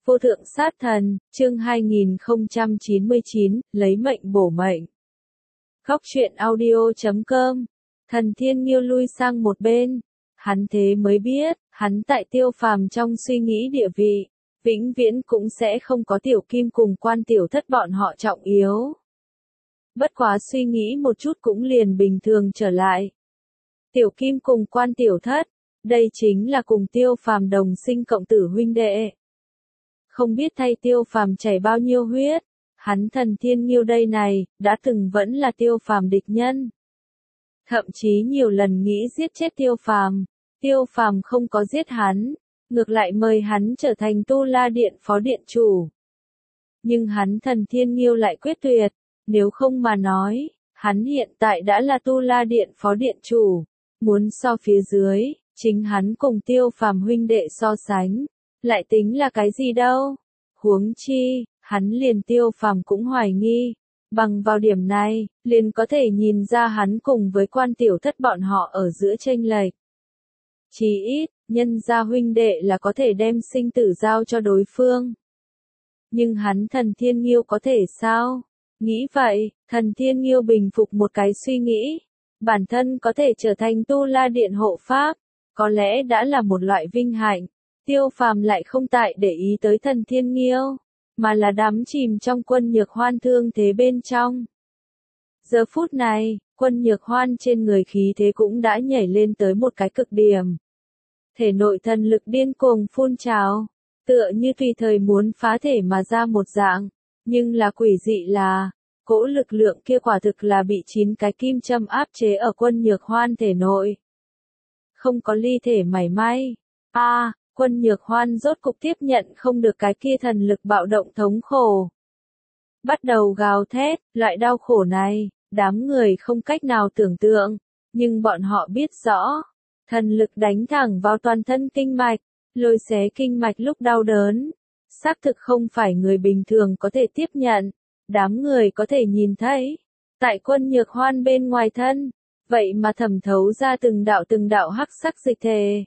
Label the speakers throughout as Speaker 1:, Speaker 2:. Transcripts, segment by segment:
Speaker 1: Vô thượng sát thần, chương 2099, lấy mệnh bổ mệnh. Góc truyện audio.com. Thần Thiên Nghiêu lui sang một bên. Hắn thế mới biết, hắn tại Tiêu Phàm trong suy nghĩ địa vị, vĩnh viễn cũng sẽ không có Tiểu Kim cùng Quan Tiểu Thất bọn họ trọng yếu. Bất quá suy nghĩ một chút cũng liền bình thường trở lại. Tiểu Kim cùng Quan Tiểu Thất, đây chính là cùng Tiêu Phàm đồng sinh cộng tử huynh đệ. Không biết thay Tiêu Phàm chảy bao nhiêu huyết, hắn Thần Thiên Nghiêu đây này, đã từng vẫn là Tiêu Phàm địch nhân. Thậm chí nhiều lần nghĩ giết chết Tiêu Phàm, Tiêu Phàm không có giết hắn, ngược lại mời hắn trở thành Tu La Điện phó điện chủ. Nhưng hắn Thần Thiên Nghiêu lại quyết tuyệt, nếu không mà nói, hắn hiện tại đã là Tu La Điện phó điện chủ, muốn so phía dưới, chính hắn cùng Tiêu Phàm huynh đệ so sánh, lại tính là cái gì đâu? Huống chi, hắn liền Tiêu Phàm cũng hoài nghi, bằng vào điểm này, liền có thể nhìn ra hắn cùng với Quan Tiểu Thất bọn họ ở giữa chênh lệch. Chí ít, nhân gia huynh đệ là có thể đem sinh tử giao cho đối phương. Nhưng hắn Thần Thiên Nghiêu có thể sao? Nghĩ vậy, Thần Thiên Nghiêu bình phục một cái suy nghĩ, bản thân có thể trở thành Tu La Điện hộ pháp, có lẽ đã là một loại vinh hạnh. Tiêu Phàm lại không tại để ý tới Thần Thiên Nghiêu, mà là đắm chìm trong Quân Nhược Hoan thương thế bên trong. Giờ phút này, Quân Nhược Hoan trên người khí thế cũng đã nhảy lên tới một cái cực điểm. Thể nội thần lực điên cuồng phun trào, tựa như tùy thời muốn phá thể mà ra một dạng, nhưng là quỷ dị là, cỗ lực lượng kia quả thực là bị 9 cái kim châm áp chế ở Quân Nhược Hoan thể nội. Không có ly thể mảy may. Quân Nhược Hoan rốt cục tiếp nhận không được cái kia thần lực bạo động thống khổ. Bắt đầu gào thét, loại đau khổ này, đám người không cách nào tưởng tượng, nhưng bọn họ biết rõ, thần lực đánh thẳng vào toàn thân kinh mạch, lôi xé kinh mạch lúc đau đớn, xác thực không phải người bình thường có thể tiếp nhận, đám người có thể nhìn thấy, tại Quân Nhược Hoan bên ngoài thân, vậy mà thẩm thấu ra từng đạo hắc sắc dịch thể.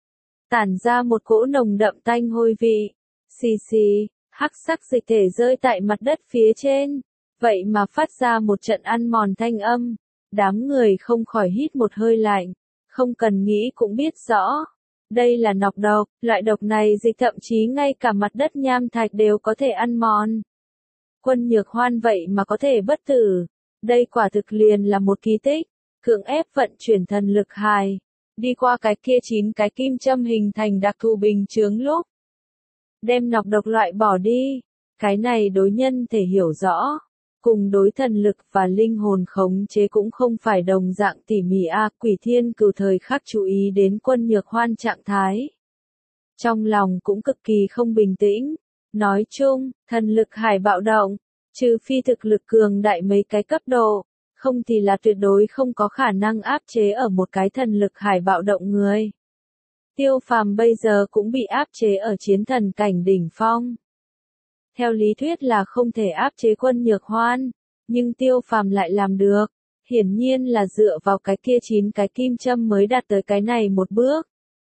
Speaker 1: Tản ra một cỗ nồng đậm tanh hôi vị, xì xì, hắc sắc dịch thể rơi tại mặt đất phía trên, vậy mà phát ra một trận ăn mòn thanh âm, đám người không khỏi hít một hơi lạnh, không cần nghĩ cũng biết rõ, đây là nọc độc, loại độc này dịch thậm chí ngay cả mặt đất nham thạch đều có thể ăn mòn. Quân Nhược Hoan vậy mà có thể bất tử, đây quả thực liền là một kỳ tích, cưỡng ép vận chuyển thần lực hài. Đi qua cái kia 9 cái kim châm hình thành đặc thù bình chướng lúc. Đem nọc độc loại bỏ đi. Cái này đối nhân thể hiểu rõ. Cùng đối thần lực và linh hồn khống chế cũng không phải đồng dạng tỉ mỉ Quỷ Thiên Cửu thời khắc chú ý đến Quân Nhược Hoan trạng thái. Trong lòng cũng cực kỳ không bình tĩnh. Nói chung, thần lực hải bạo động. Trừ phi thực lực cường đại mấy cái cấp độ. Không thì là tuyệt đối không có khả năng áp chế ở một cái thần lực hải bạo động người. Tiêu Phàm bây giờ cũng bị áp chế ở chiến thần cảnh đỉnh phong. Theo lý thuyết là không thể áp chế Quân Nhược Hoan, nhưng Tiêu Phàm lại làm được, hiển nhiên là dựa vào cái kia 9 cái kim châm mới đạt tới cái này một bước.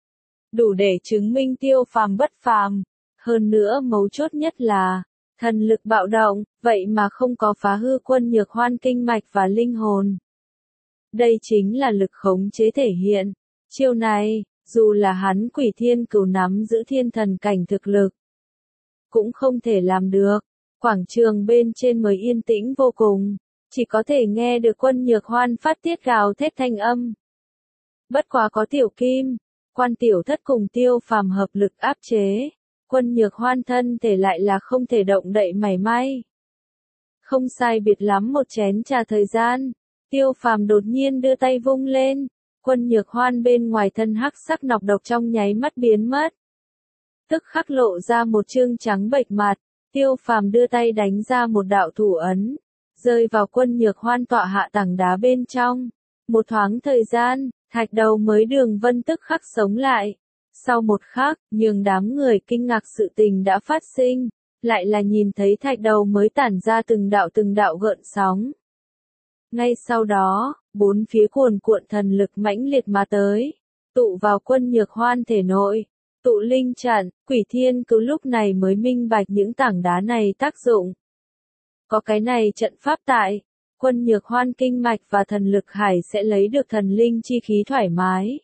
Speaker 1: Đủ để chứng minh Tiêu Phàm bất phàm, hơn nữa mấu chốt nhất là thần lực bạo động, vậy mà không có phá hư Quân Nhược Hoan kinh mạch và linh hồn. Đây chính là lực khống chế thể hiện. Chiêu này, dù là hắn Quỷ Thiên Cửu nắm giữ thiên thần cảnh thực lực, cũng không thể làm được. Quảng trường bên trên mới yên tĩnh vô cùng, chỉ có thể nghe được Quân Nhược Hoan phát tiết gào thét thanh âm. Bất quá có Tiểu Kim, Quan Tiểu Thất cùng Tiêu Phàm hợp lực áp chế. Quân Nhược Hoan thân thể lại là không thể động đậy mảy may. Không sai biệt lắm một chén trà thời gian, Tiêu Phàm đột nhiên đưa tay vung lên, Quân Nhược Hoan bên ngoài thân hắc sắc nọc độc trong nháy mắt biến mất. Tức khắc lộ ra một trương trắng bệch mặt, Tiêu Phàm đưa tay đánh ra một đạo thủ ấn, rơi vào Quân Nhược Hoan tọa hạ tảng đá bên trong. Một thoáng thời gian, thạch đầu mới Đường Vân tức khắc sống lại. Sau một khắc, nhường đám người kinh ngạc sự tình đã phát sinh, lại là nhìn thấy thạch đầu mới tản ra từng đạo gợn sóng. Ngay sau đó, bốn phía cuồn cuộn thần lực mãnh liệt mà tới, tụ vào Quân Nhược Hoan thể nội, Tụ linh trận, Quỷ Thiên Cứu lúc này mới minh bạch những tảng đá này tác dụng. Có cái này trận pháp tại, Quân Nhược Hoan kinh mạch và thần lực hải sẽ lấy được thần linh chi khí thoải mái.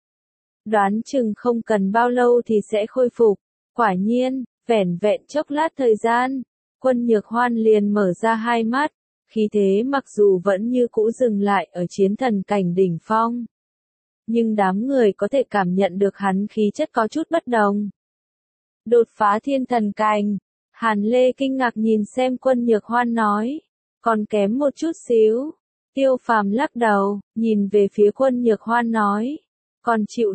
Speaker 1: Đoán chừng không cần bao lâu thì sẽ khôi phục. Quả nhiên, vẻn vẹn chốc lát thời gian, Quân Nhược Hoan liền mở ra hai mắt, khí thế mặc dù vẫn như cũ dừng lại ở chiến thần cảnh đỉnh phong. Nhưng đám người có thể cảm nhận được hắn khí chất có chút bất đồng. Đột phá thiên thần cảnh, Hàn Lê kinh ngạc nhìn xem Quân Nhược Hoan nói, còn kém một chút xíu. Tiêu Phàm lắc đầu, nhìn về phía Quân Nhược Hoan nói, còn chịu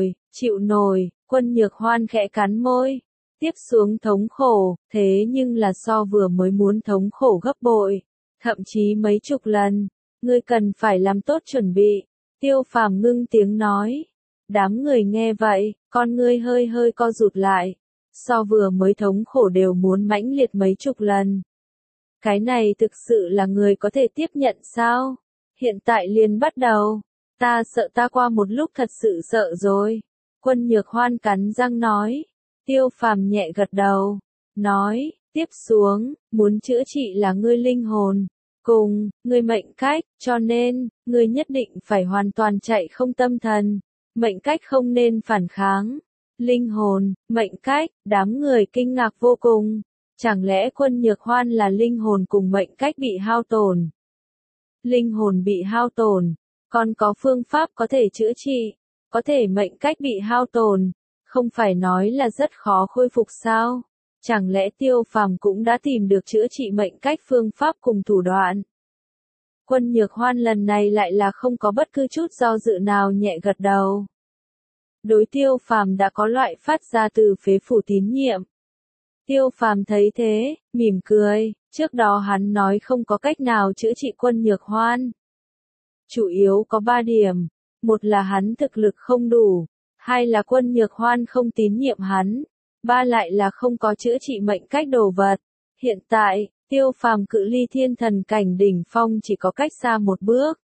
Speaker 1: nổi, Quân Nhược Hoan khẽ cắn môi. Tiếp xuống thống khổ, thế nhưng là so vừa mới muốn thống khổ gấp bội, thậm chí mấy chục lần, ngươi cần phải làm tốt chuẩn bị. Tiêu Phàm ngưng tiếng nói. Đám người nghe vậy, con ngươi hơi hơi co rụt lại, so vừa mới thống khổ đều muốn mãnh liệt mấy chục lần. Cái này thực sự là người có thể tiếp nhận sao? Hiện tại liền bắt đầu, ta sợ ta qua một lúc thật sự sợ rồi. Quân Nhược Hoan cắn răng nói. Tiêu Phàm nhẹ gật đầu, nói, tiếp xuống, muốn chữa trị là ngươi linh hồn, cùng, ngươi mệnh cách, cho nên, ngươi nhất định phải hoàn toàn chạy không tâm thần, mệnh cách không nên phản kháng. Linh hồn, mệnh cách, đám người kinh ngạc vô cùng, chẳng lẽ Quân Nhược Hoan là linh hồn cùng mệnh cách bị hao tổn? Linh hồn bị hao tổn, còn có phương pháp có thể chữa trị, có thể mệnh cách bị hao tổn. Không phải nói là rất khó khôi phục sao? Chẳng lẽ Tiêu Phàm cũng đã tìm được chữa trị mệnh cách phương pháp cùng thủ đoạn? Quân Nhược Hoan lần này lại là không có bất cứ chút do dự nào nhẹ gật đầu. Đối Tiêu Phàm đã có loại phát ra từ phế phủ tín nhiệm. Tiêu Phàm thấy thế, mỉm cười, trước đó hắn nói không có cách nào chữa trị Quân Nhược Hoan. Chủ yếu có 3 điểm, một là hắn thực lực không đủ. Hai là Quân Nhược Hoan không tín nhiệm hắn, ba lại là không có chữa trị mệnh cách đồ vật. Hiện tại, Tiêu Phàm cự ly thiên thần cảnh đỉnh phong chỉ có cách xa một bước.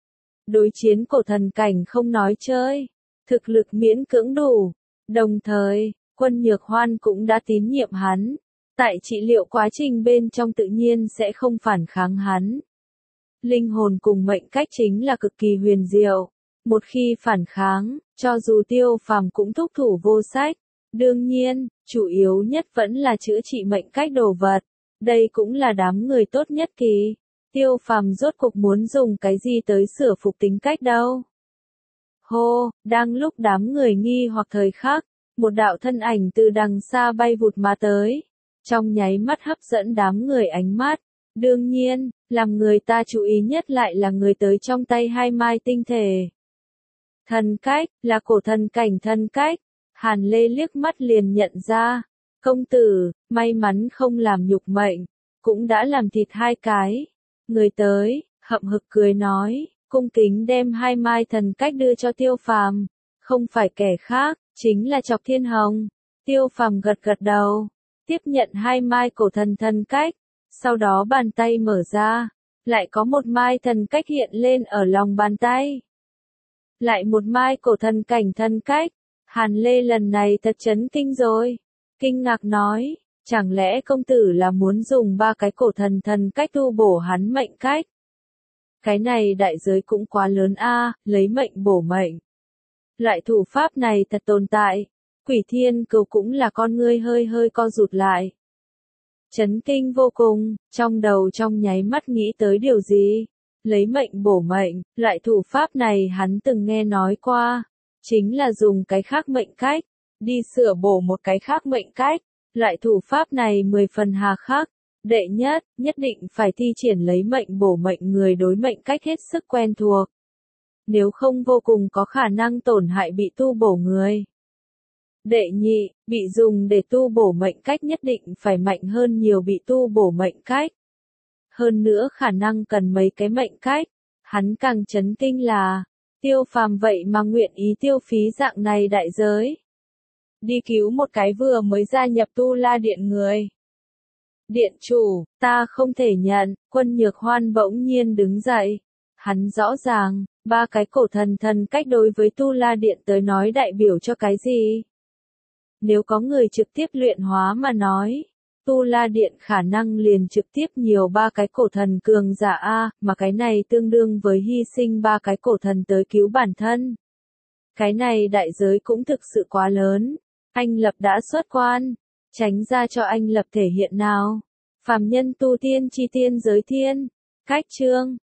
Speaker 1: Đối chiến cổ thần cảnh không nói chơi, thực lực miễn cưỡng đủ. Đồng thời, Quân Nhược Hoan cũng đã tín nhiệm hắn, tại trị liệu quá trình bên trong tự nhiên sẽ không phản kháng hắn. Linh hồn cùng mệnh cách chính là cực kỳ huyền diệu. Một khi phản kháng, cho dù Tiêu Phàm cũng thúc thủ vô sách. Đương nhiên, chủ yếu nhất vẫn là chữa trị mệnh cách đồ vật. Đây cũng là đám người tốt nhất kỳ. Tiêu Phàm rốt cuộc muốn dùng cái gì tới sửa phục tính cách đâu. Hô, đang lúc đám người nghi hoặc thời khắc, một đạo thân ảnh từ đằng xa bay vụt mà tới. Trong nháy mắt hấp dẫn đám người ánh mắt. Đương nhiên, làm người ta chú ý nhất lại là người tới trong tay hai mai tinh thể. Thần cách, là cổ thần cảnh thần cách. Hàn Lê liếc mắt liền nhận ra. Công tử, may mắn không làm nhục mệnh, cũng đã làm thịt hai cái. Người tới, hậm hực cười nói, cung kính đem hai mai thần cách đưa cho Tiêu Phàm. Không phải kẻ khác, chính là Chọc Thiên Hồng. Tiêu Phàm gật gật đầu, tiếp nhận hai mai cổ thần thần cách. Sau đó bàn tay mở ra, lại có một mai thần cách hiện lên ở lòng bàn tay. Lại một mai cổ thần cảnh thần cách. Hàn Lê lần này thật chấn kinh rồi. Kinh ngạc nói, chẳng lẽ công tử là muốn dùng 3 cái cổ thần thần cách tu bổ hắn mệnh cách? Cái này đại giới cũng quá lớn a, lấy mệnh bổ mệnh. Loại thủ pháp này thật tồn tại. Quỷ Thiên Cứu cũng là con ngươi hơi hơi co rụt lại. Chấn kinh vô cùng, trong đầu trong nháy mắt nghĩ tới điều gì? Lấy mệnh bổ mệnh, loại thủ pháp này hắn từng nghe nói qua. Chính là dùng cái khác mệnh cách, đi sửa bổ một cái khác mệnh cách. Loại thủ pháp này 10 phần hà khắc. Đệ nhất, nhất định phải thi triển lấy mệnh bổ mệnh người đối mệnh cách hết sức quen thuộc. Nếu không vô cùng có khả năng tổn hại bị tu bổ người. Đệ nhị, bị dùng để tu bổ mệnh cách nhất định phải mạnh hơn nhiều bị tu bổ mệnh cách. Hơn nữa khả năng cần mấy cái mệnh cách. Hắn càng chấn kinh là, Tiêu Phàm vậy mà nguyện ý tiêu phí dạng này đại giới. Đi cứu một cái vừa mới gia nhập Tu La Điện người. Điện chủ, ta không thể nhận. Quân Nhược Hoan bỗng nhiên đứng dậy. Hắn rõ ràng, 3 cái cổ thần thần cách đối với Tu La Điện tới nói đại biểu cho cái gì? Nếu có người trực tiếp luyện hóa mà nói, Tu La Điện khả năng liền trực tiếp nhiều 3 cái cổ thần cường giả A, mà cái này tương đương với hy sinh 3 cái cổ thần tới cứu bản thân. Cái này đại giới cũng thực sự quá lớn. Anh Lập đã xuất quan, tránh ra cho anh Lập thể hiện nào. Phàm nhân tu tiên chi tiên giới thiên. Cách chương